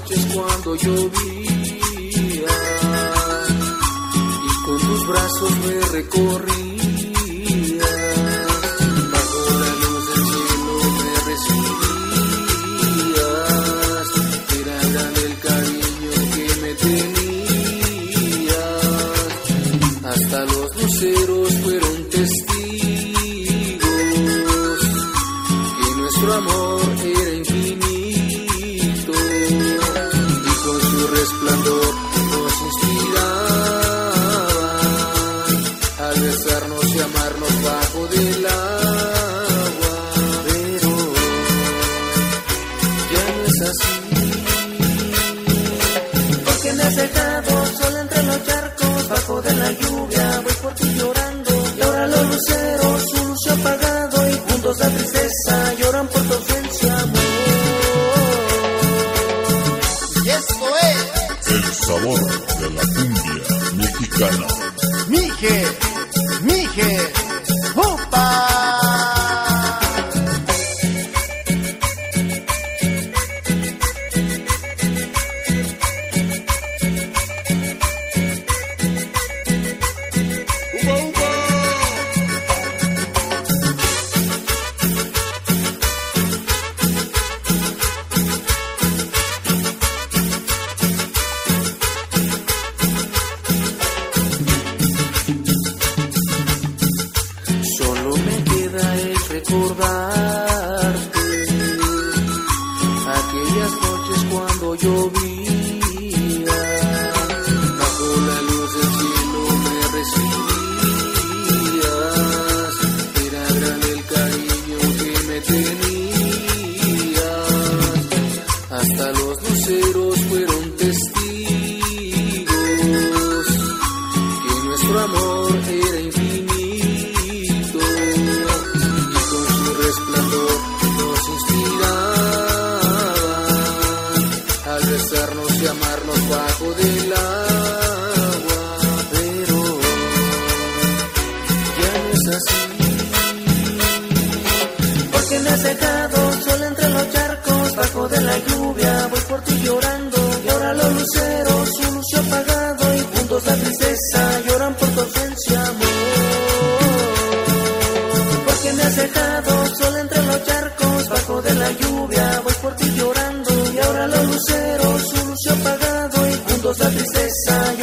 noches cuando llovía y con tus brazos me recorrías, bajo la luz del cielo me recibías, era grande el cariño que me tenías, hasta los luceros fueron testigos que nuestro amor era infinito y con su resplandor nos inspiraban al besarnos y amarnos bajo del agua, pero ya no es así, porque me has dejado sola entre los charcos, bajo de la lluvia voy por ti llorando, y ahora los luceros su luz se ha apagado y juntos la tristeza lloran por tu ausencia, amor. Y esto es el sabor de la cumbia mexicana. Mije, Mije, ¡opa! solo me queda el recordarte aquellas noches cuando llovía, bajo la luz del cielo me recibías, era grande el cariño que me tenías, hasta los luceros fueron testigos que nuestro amor era infinito y con su resplandor nos inspiraban al besarnos y amarnos bajo del agua, pero ya no es así, Porque me has dejado sola entre los charcos, bajo de la lluvia voy por ti llorando, y ahora los luceros su luz se ha apagado y juntos la tristeza lloran por tu ausencia, amor. Porque me has dejado sola entre los charcos, bajo de la lluvia voy por ti llorando, y ahora los luceros su luz se ha apagado y juntos la tristeza lloran